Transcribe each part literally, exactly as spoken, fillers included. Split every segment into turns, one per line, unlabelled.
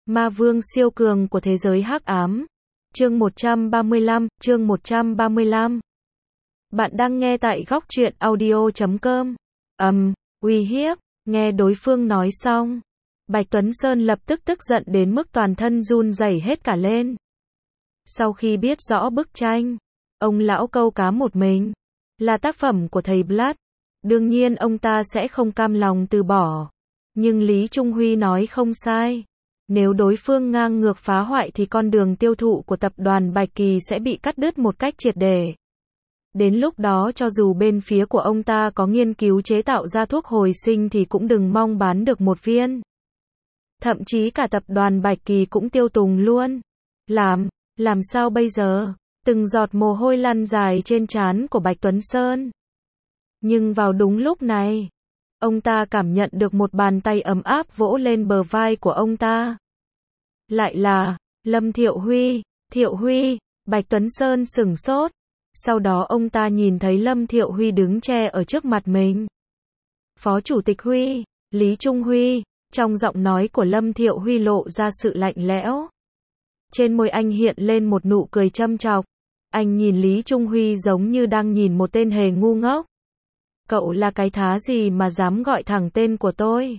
Ma vương siêu cường của thế giới hắc ám. Chương một trăm ba mươi lăm, chương một trăm ba mươi lăm. Bạn đang nghe tại góc truyện audio chấm com. Ầm, um, uy hiếp, nghe đối phương nói xong, Bạch Tuấn Sơn lập tức tức giận đến mức toàn thân run rẩy hết cả lên. Sau khi biết rõ bức tranh, ông lão câu cá một mình, là tác phẩm của thầy Blood, đương nhiên ông ta sẽ không cam lòng từ bỏ. Nhưng Lý Trung Huy nói không sai. Nếu đối phương ngang ngược phá hoại thì con đường tiêu thụ của tập đoàn Bạch Kỳ sẽ bị cắt đứt một cách triệt để. Đến lúc đó cho dù bên phía của ông ta có nghiên cứu chế tạo ra thuốc hồi sinh thì cũng đừng mong bán được một viên. Thậm chí cả tập đoàn Bạch Kỳ cũng tiêu tùng luôn. Làm, làm sao bây giờ? Từng giọt mồ hôi lăn dài trên trán của Bạch Tuấn Sơn. Nhưng vào đúng lúc này, ông ta cảm nhận được một bàn tay ấm áp vỗ lên bờ vai của ông ta. Lại là Lâm Thiệu Huy. Thiệu Huy. Bạch Tuấn Sơn sửng sốt. Sau đó ông ta nhìn thấy Lâm Thiệu Huy đứng che ở trước mặt mình. Phó Chủ tịch Huy, Lý Trung Huy. Trong giọng nói của Lâm Thiệu Huy lộ ra sự lạnh lẽo. Trên môi anh hiện lên một nụ cười châm chọc. Anh nhìn Lý Trung Huy giống như đang nhìn một tên hề ngu ngốc. Cậu là cái thá gì mà dám gọi thẳng tên của tôi?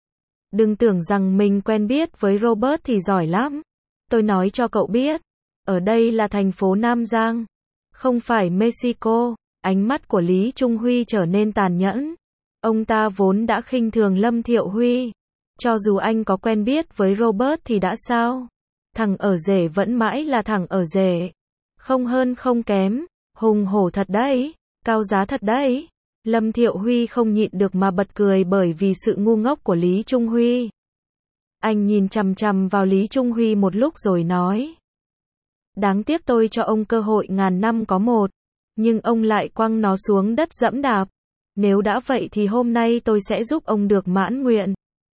Đừng tưởng rằng mình quen biết với Robert thì giỏi lắm. Tôi nói cho cậu biết, ở đây là thành phố Nam Giang, không phải Mexico. Ánh mắt của Lý Trung Huy trở nên tàn nhẫn. Ông ta vốn đã khinh thường Lâm Thiệu Huy. Cho dù anh có quen biết với Robert thì đã sao? Thằng ở rể vẫn mãi là thằng ở rể. Không hơn không kém. Hùng hổ thật đấy. Cao giá thật đấy. Lâm Thiệu Huy không nhịn được mà bật cười bởi vì sự ngu ngốc của Lý Trung Huy. Anh nhìn chằm chằm vào Lý Trung Huy một lúc rồi nói. Đáng tiếc tôi cho ông cơ hội ngàn năm có một, nhưng ông lại quăng nó xuống đất dẫm đạp. Nếu đã vậy thì hôm nay tôi sẽ giúp ông được mãn nguyện.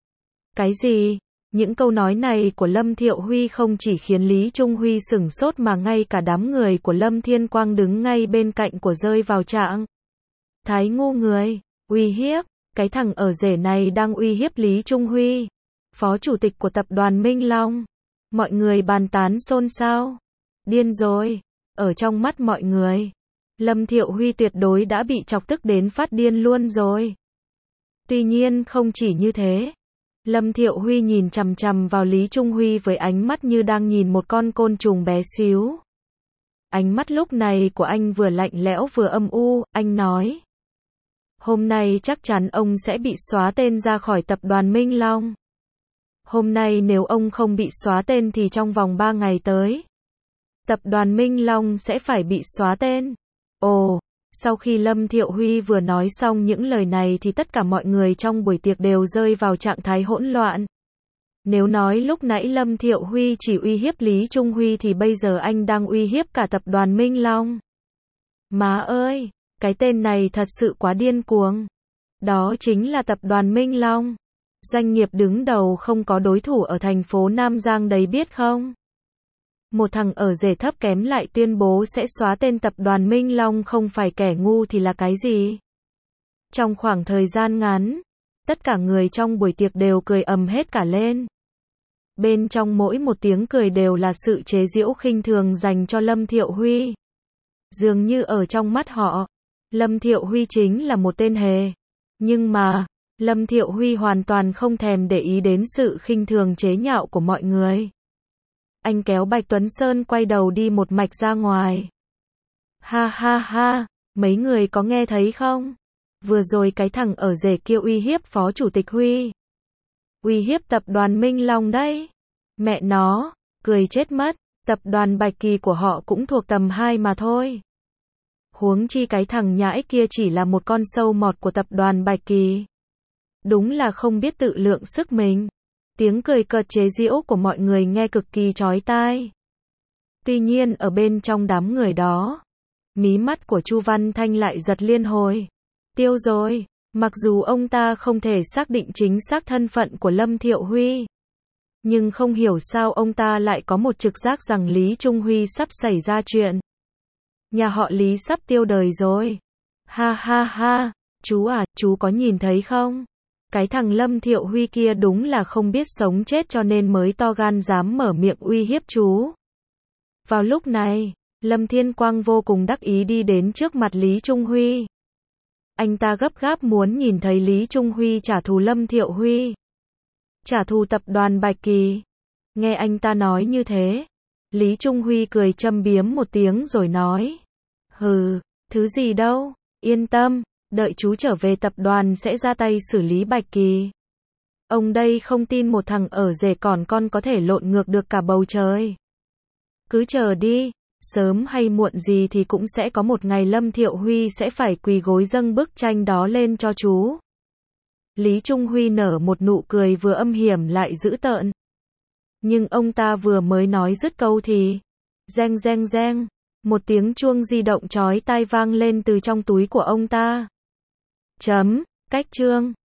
Cái gì? Những câu nói này của Lâm Thiệu Huy không chỉ khiến Lý Trung Huy sửng sốt mà ngay cả đám người của Lâm Thiên Quang đứng ngay bên cạnh của rơi vào trạng thái ngu người. Uy hiếp, cái thằng ở rể này đang uy hiếp Lý Trung Huy, phó chủ tịch của tập đoàn Minh Long. Mọi người bàn tán xôn xao. Điên rồi. Ở trong mắt mọi người, Lâm Thiệu Huy tuyệt đối đã bị chọc tức đến phát điên luôn rồi. Tuy nhiên không chỉ như thế. Lâm Thiệu Huy nhìn chằm chằm vào Lý Trung Huy với ánh mắt như đang nhìn một con côn trùng bé xíu. Ánh mắt lúc này của anh vừa lạnh lẽo vừa âm u. Anh nói, hôm nay chắc chắn ông sẽ bị xóa tên ra khỏi tập đoàn Minh Long. Hôm nay nếu ông không bị xóa tên thì trong vòng ba ngày tới, tập đoàn Minh Long sẽ phải bị xóa tên. Ồ, sau khi Lâm Thiệu Huy vừa nói xong những lời này thì tất cả mọi người trong buổi tiệc đều rơi vào trạng thái hỗn loạn. Nếu nói lúc nãy Lâm Thiệu Huy chỉ uy hiếp Lý Trung Huy thì bây giờ anh đang uy hiếp cả tập đoàn Minh Long. Má ơi! Cái tên này thật sự quá điên cuồng. Đó chính là tập đoàn Minh Long. Doanh nghiệp đứng đầu không có đối thủ ở thành phố Nam Giang đấy biết không? Một thằng ở rể thấp kém lại tuyên bố sẽ xóa tên tập đoàn Minh Long, không phải kẻ ngu thì là cái gì? Trong khoảng thời gian ngắn, tất cả người trong buổi tiệc đều cười ầm hết cả lên. Bên trong mỗi một tiếng cười đều là sự chế giễu khinh thường dành cho Lâm Thiệu Huy. Dường như ở trong mắt họ, Lâm Thiệu Huy chính là một tên hề. Nhưng mà, Lâm Thiệu Huy hoàn toàn không thèm để ý đến sự khinh thường chế nhạo của mọi người. Anh kéo Bạch Tuấn Sơn quay đầu đi một mạch ra ngoài. Ha ha ha, mấy người có nghe thấy không? Vừa rồi cái thằng ở rể kia uy hiếp phó chủ tịch Huy. Uy hiếp tập đoàn Minh Long đấy. Mẹ nó, cười chết mất, tập đoàn Bạch Kỳ của họ cũng thuộc tầm hai mà thôi. Huống chi cái thằng nhãi kia chỉ là một con sâu mọt của tập đoàn Bạch Kỳ. Đúng là không biết tự lượng sức mình. Tiếng cười cợt chế giễu của mọi người nghe cực kỳ chói tai. Tuy nhiên ở bên trong đám người đó, mí mắt của Chu Văn Thanh lại giật liên hồi. Tiêu rồi, mặc dù ông ta không thể xác định chính xác thân phận của Lâm Thiệu Huy, nhưng không hiểu sao ông ta lại có một trực giác rằng Lý Trung Huy sắp xảy ra chuyện. Nhà họ Lý sắp tiêu đời rồi. Ha ha ha, chú à, chú có nhìn thấy không? Cái thằng Lâm Thiệu Huy kia đúng là không biết sống chết cho nên mới to gan dám mở miệng uy hiếp chú. Vào lúc này, Lâm Thiên Quang vô cùng đắc ý đi đến trước mặt Lý Trung Huy. Anh ta gấp gáp muốn nhìn thấy Lý Trung Huy trả thù Lâm Thiệu Huy. Trả thù tập đoàn Bạch Kỳ. Nghe anh ta nói như thế, Lý Trung Huy cười châm biếm một tiếng rồi nói. Hừ, thứ gì đâu, yên tâm, đợi chú trở về tập đoàn sẽ ra tay xử lý Bạch Kỳ. Ông đây không tin một thằng ở rể còn con có thể lộn ngược được cả bầu trời. Cứ chờ đi, sớm hay muộn gì thì cũng sẽ có một ngày Lâm Thiệu Huy sẽ phải quỳ gối dâng bức tranh đó lên cho chú. Lý Trung Huy nở một nụ cười vừa âm hiểm lại dữ tợn. Nhưng ông ta vừa mới nói dứt câu thì, reng reng reng, một tiếng chuông di động chói tai vang lên từ trong túi của ông ta. Chấm, cách chương.